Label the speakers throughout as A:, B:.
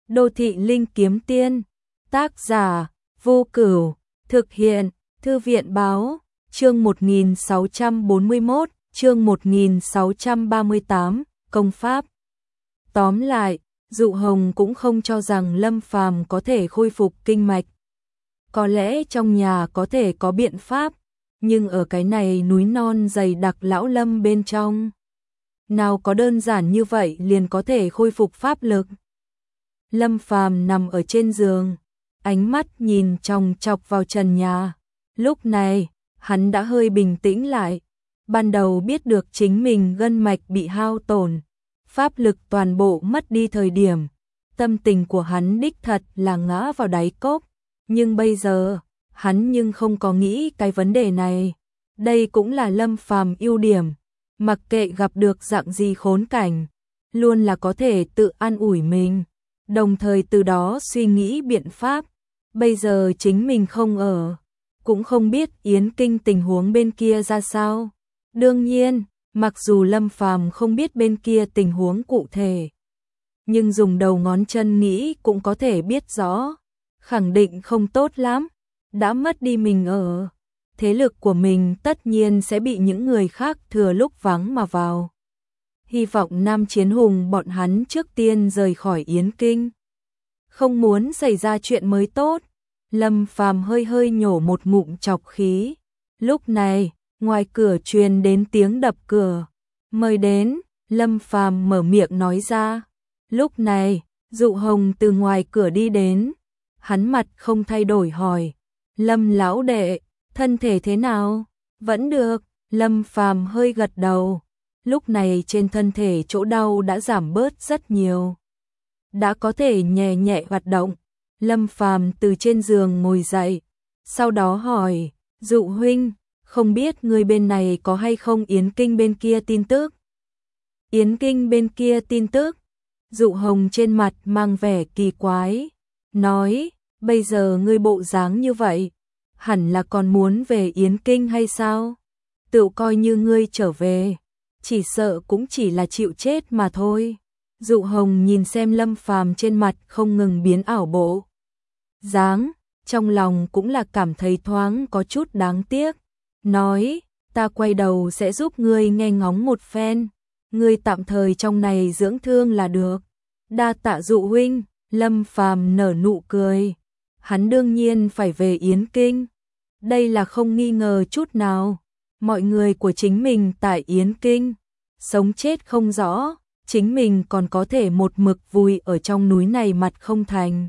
A: Đô thị linh kiếm tiên, tác giả, Vô Cửu, thực hiện, Thư viện báo, chương 1641, chương 1638, công pháp. Tóm lại, Dụ Hồng cũng không cho rằng Lâm Phàm có thể khôi phục kinh mạch. Có lẽ trong nhà có thể có biện pháp, nhưng ở cái này núi non dày đặc lão Lâm bên trong, nào có đơn giản như vậy liền có thể khôi phục pháp lực. Lâm Phàm nằm ở trên giường, ánh mắt nhìn chòng chọc vào trần nhà. Lúc này, hắn đã hơi bình tĩnh lại. Ban đầu biết được chính mình gân mạch bị hao tổn, pháp lực toàn bộ mất đi thời điểm, tâm tình của hắn đích thật là ngã vào đáy cốc. Nhưng bây giờ, hắn nhưng không có nghĩ cái vấn đề này. Đây cũng là Lâm Phàm ưu điểm, mặc kệ gặp được dạng gì khốn cảnh, luôn là có thể tự an ủi mình, đồng thời từ đó suy nghĩ biện pháp. Bây giờ chính mình không ở, cũng không biết Yến Kinh tình huống bên kia ra sao. Đương nhiên, mặc dù Lâm Phàm không biết bên kia tình huống cụ thể, nhưng dùng đầu ngón chân nghĩ cũng có thể biết rõ, khẳng định không tốt lắm. Đã mất đi mình ở, thế lực của mình tất nhiên sẽ bị những người khác thừa lúc vắng mà vào. Hy vọng Nam Chiến Hùng bọn hắn trước tiên rời khỏi Yến Kinh, không muốn xảy ra chuyện mới tốt. Lâm Phàm hơi hơi nhổ một ngụm trọc khí. Lúc này, ngoài cửa truyền đến tiếng đập cửa. Mời đến, Lâm Phàm mở miệng nói ra. Lúc này, Dụ Hồng từ ngoài cửa đi đến. Hắn mặt không thay đổi hỏi, Lâm lão đệ, thân thể thế nào? Vẫn được. Lâm Phàm hơi gật đầu. Lúc này trên thân thể chỗ đau đã giảm bớt rất nhiều, đã có thể nhẹ nhẹ hoạt động. Lâm Phàm từ trên giường ngồi dậy, sau đó hỏi, Dụ huynh, không biết người bên này có hay không Yến Kinh bên kia tin tức? Yến Kinh bên kia tin tức? Dụ Hồng trên mặt mang vẻ kỳ quái, nói, bây giờ ngươi bộ dáng như vậy, hẳn là còn muốn về Yến Kinh hay sao? Tự coi như ngươi trở về, chỉ sợ cũng chỉ là chịu chết mà thôi. Dụ Hồng nhìn xem Lâm Phàm trên mặt không ngừng biến ảo bộ dáng, trong lòng cũng là cảm thấy thoáng có chút đáng tiếc. Nói, ta quay đầu sẽ giúp ngươi nghe ngóng một phen, ngươi tạm thời trong này dưỡng thương là được. Đa tạ Dụ huynh. Lâm Phàm nở nụ cười. Hắn đương nhiên phải về Yến Kinh, đây là không nghi ngờ chút nào. Mọi người của chính mình tại Yến Kinh, sống chết không rõ, chính mình còn có thể một mực vùi ở trong núi này mặt không thành.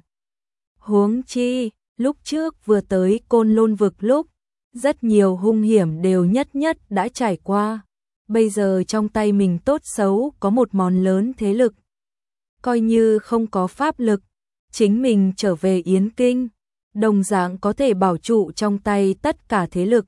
A: Huống chi, lúc trước vừa tới Côn Lôn vực lúc, rất nhiều hung hiểm đều nhất đã trải qua. Bây giờ trong tay mình tốt xấu có một món lớn thế lực. Coi như không có pháp lực, chính mình trở về Yến Kinh, đồng dạng có thể bảo trụ trong tay tất cả thế lực.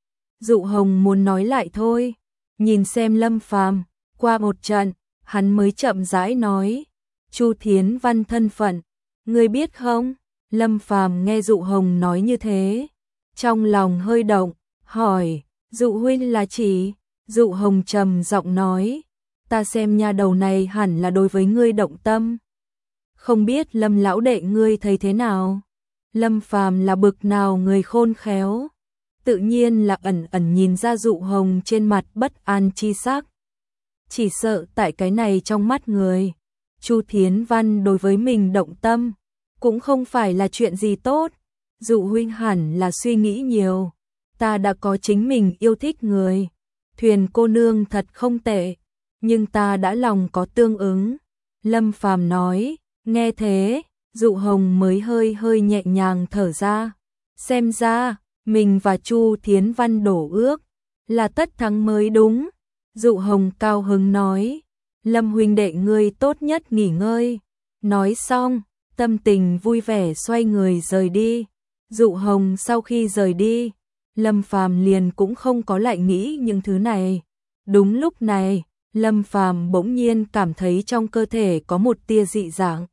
A: Dụ Hồng muốn nói lại thôi, nhìn xem Lâm Phàm, qua một trận, hắn mới chậm rãi nói, Chu Thiến Văn thân phận, ngươi biết không? Lâm Phàm nghe Dụ Hồng nói như thế, trong lòng hơi động, hỏi, Dụ huynh là chỉ? Dụ Hồng trầm giọng nói, ta xem nha đầu này hẳn là đối với ngươi động tâm. Không biết Lâm lão đệ ngươi thấy thế nào? Lâm Phàm là bực nào người khôn khéo, tự nhiên là ẩn ẩn nhìn ra Dụ Hồng trên mặt bất an chi sắc. Chỉ sợ tại cái này trong mắt người, Chu Thiến Văn đối với mình động tâm, cũng không phải là chuyện gì tốt. Dụ huynh hẳn là suy nghĩ nhiều, ta đã có chính mình yêu thích người. Thuyền cô nương thật không tệ, nhưng ta đã lòng có tương ứng. Lâm Phàm nói, nghe thế, Dụ Hồng mới hơi nhẹ nhàng thở ra. Xem ra, mình và Chu Thiến Văn đổ ước, là tất thắng mới đúng. Dụ Hồng cao hứng nói, Lâm huynh đệ ngươi tốt nhất nghỉ ngơi. Nói xong, tâm tình vui vẻ xoay người rời đi. Dụ Hồng sau khi rời đi, Lâm Phàm liền cũng không có lại nghĩ những thứ này. Đúng lúc này, Lâm Phàm bỗng nhiên cảm thấy trong cơ thể có một tia dị dạng.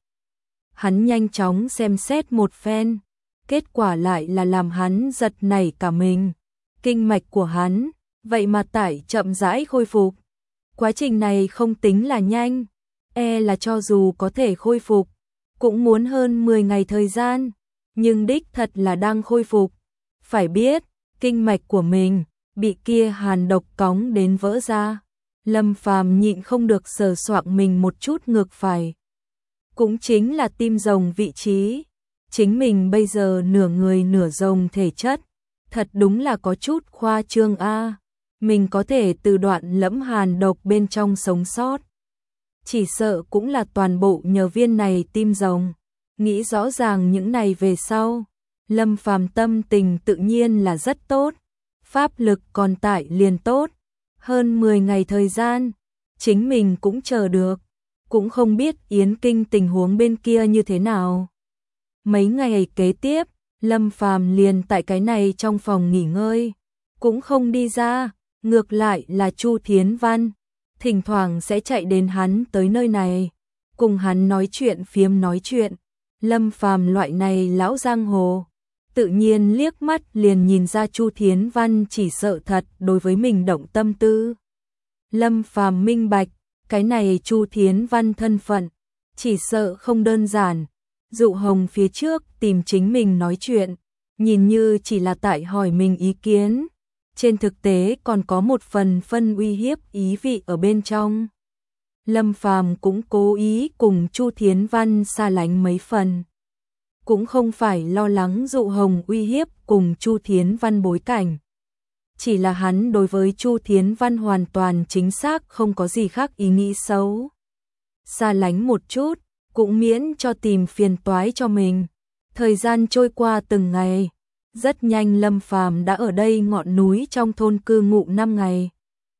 A: Hắn nhanh chóng xem xét một phen, kết quả lại là làm hắn giật nảy cả mình. Kinh mạch của hắn, vậy mà tại chậm rãi khôi phục. Quá trình này không tính là nhanh, là cho dù có thể khôi phục, cũng muốn hơn 10 ngày thời gian, nhưng đích thật là đang khôi phục. Phải biết, kinh mạch của mình bị kia hàn độc cóng đến vỡ ra. Lâm Phàm nhịn không được sờ soạng mình một chút ngược phải. Cũng chính là tim rồng vị trí. Chính mình bây giờ nửa người nửa rồng thể chất. Thật đúng là có chút khoa trương a. Mình có thể từ đoạn lẫm hàn độc bên trong sống sót. Chỉ sợ cũng là toàn bộ nhờ viên này tim rồng. Nghĩ rõ ràng những này về sau. Lâm Phàm tâm tình tự nhiên là rất tốt. Pháp lực còn tại liền tốt. Hơn 10 ngày thời gian, chính mình cũng chờ được. Cũng không biết Yến Kinh tình huống bên kia như thế nào. Mấy ngày kế tiếp, Lâm Phàm liền tại cái này trong phòng nghỉ ngơi. Cũng không đi ra, ngược lại là Chu Thiến Văn. Thỉnh thoảng sẽ chạy đến hắn tới nơi này. Cùng hắn nói chuyện phiếm nói chuyện. Lâm Phàm loại này lão giang hồ. Tự nhiên liếc mắt liền nhìn ra Chu Thiến Văn chỉ sợ thật đối với mình động tâm tư. Lâm Phàm minh bạch, cái này Chu Thiến Văn thân phận, chỉ sợ không đơn giản. Dụ Hồng phía trước tìm chính mình nói chuyện, nhìn như chỉ là tại hỏi mình ý kiến. Trên thực tế còn có một phần phân uy hiếp ý vị ở bên trong. Lâm Phàm cũng cố ý cùng Chu Thiến Văn xa lánh mấy phần. Cũng không phải lo lắng Dụ Hồng uy hiếp cùng Chu Thiến Văn bối cảnh. Chỉ là hắn đối với Chu Thiến Văn hoàn toàn chính xác không có gì khác ý nghĩ xấu. Xa lánh một chút, cũng miễn cho tìm phiền toái cho mình. Thời gian trôi qua từng ngày. Rất nhanh Lâm Phàm đã ở đây ngọn núi trong thôn cư ngụ 5 ngày.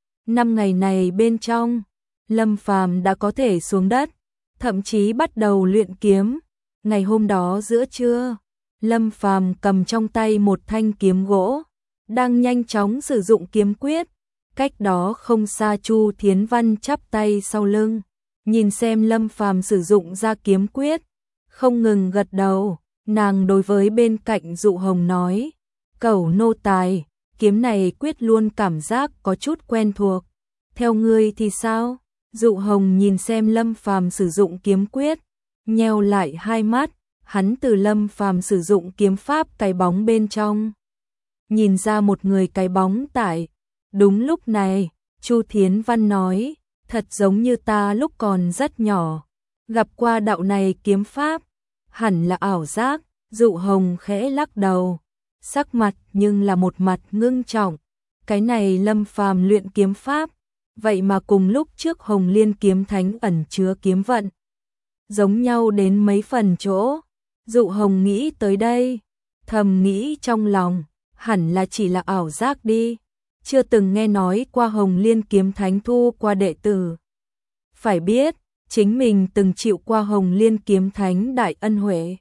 A: 5 ngày này bên trong, Lâm Phàm đã có thể xuống đất, thậm chí bắt đầu luyện kiếm. Ngày hôm đó giữa trưa, Lâm Phàm cầm trong tay một thanh kiếm gỗ, đang nhanh chóng sử dụng kiếm quyết. Cách đó không xa Chu Thiến Văn chắp tay sau lưng, nhìn xem Lâm Phàm sử dụng ra kiếm quyết, không ngừng gật đầu. Nàng đối với bên cạnh Dụ Hồng nói, cẩu nô tài, kiếm này quyết luôn cảm giác có chút quen thuộc. Theo ngươi thì sao? Dụ Hồng nhìn xem Lâm Phàm sử dụng kiếm quyết, nheo lại hai mắt, hắn từ Lâm Phàm sử dụng kiếm pháp cái bóng bên trong. Nhìn ra một người cái bóng tại. Đúng lúc này, Chu Thiến Văn nói, thật giống như ta lúc còn rất nhỏ, gặp qua đạo này kiếm pháp. Hẳn là ảo giác. Dụ Hồng khẽ lắc đầu, sắc mặt nhưng là một mặt ngưng trọng. Cái này Lâm Phàm luyện kiếm pháp, vậy mà cùng lúc trước Hồng Liên kiếm thánh ẩn chứa kiếm vận, giống nhau đến mấy phần chỗ. Dụ Hồng nghĩ tới đây, thầm nghĩ trong lòng, hẳn là chỉ là ảo giác đi, chưa từng nghe nói qua Hồng Liên kiếm thánh thu qua đệ tử. Phải biết, chính mình từng chịu qua Hồng Liên kiếm thánh đại ân huệ.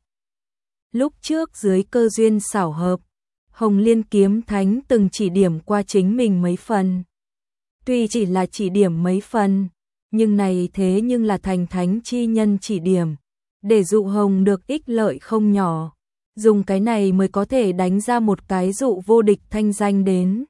A: Lúc trước dưới cơ duyên xảo hợp, Hồng Liên kiếm thánh từng chỉ điểm qua chính mình mấy phần. Tuy chỉ là chỉ điểm mấy phần, nhưng này thế nhưng là thành thánh chi nhân chỉ điểm, để Dụ Hồng được ích lợi không nhỏ. Dùng cái này mới có thể đánh ra một cái dụ vô địch thanh danh đến.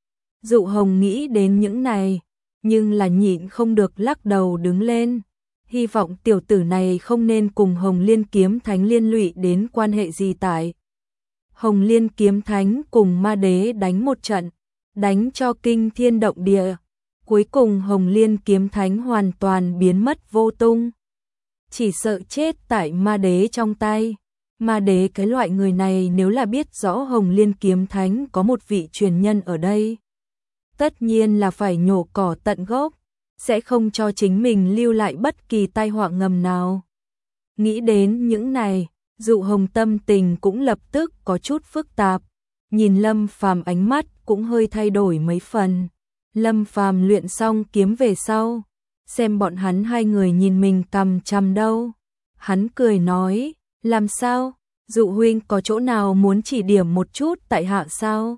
A: Dụ Hồng nghĩ đến những này, nhưng là nhịn không được lắc đầu đứng lên. Hy vọng tiểu tử này không nên cùng Hồng Liên kiếm thánh liên lụy đến quan hệ gì tại. Hồng Liên kiếm thánh cùng ma đế đánh một trận, đánh cho kinh thiên động địa. Cuối cùng Hồng Liên kiếm thánh hoàn toàn biến mất vô tung. Chỉ sợ chết tại ma đế trong tay. Ma đế cái loại người này nếu là biết rõ Hồng Liên kiếm thánh có một vị truyền nhân ở đây, tất nhiên là phải nhổ cỏ tận gốc, sẽ không cho chính mình lưu lại bất kỳ tai họa ngầm nào. Nghĩ đến những này, Dụ Hồng tâm tình cũng lập tức có chút phức tạp. Nhìn Lâm Phàm ánh mắt cũng hơi thay đổi mấy phần. Lâm Phàm luyện xong kiếm về sau, xem bọn hắn hai người nhìn mình cằm chằm đâu. Hắn cười nói, làm sao? Dụ huynh có chỗ nào muốn chỉ điểm một chút tại hạ sao?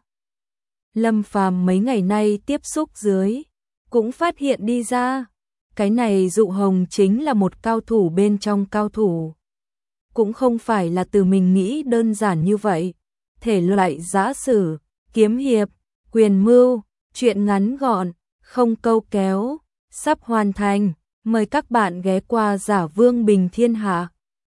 A: Lâm Phàm mấy ngày nay tiếp xúc dưới, cũng phát hiện đi ra, cái này Dụ Hồng chính là một cao thủ bên trong cao thủ. Cũng không phải là từ mình nghĩ đơn giản như vậy. Thể loại giã sử, kiếm hiệp, quyền mưu, chuyện ngắn gọn, không câu kéo, sắp hoàn thành. Mời các bạn ghé qua Giả Vương Bình Thiên Hạ.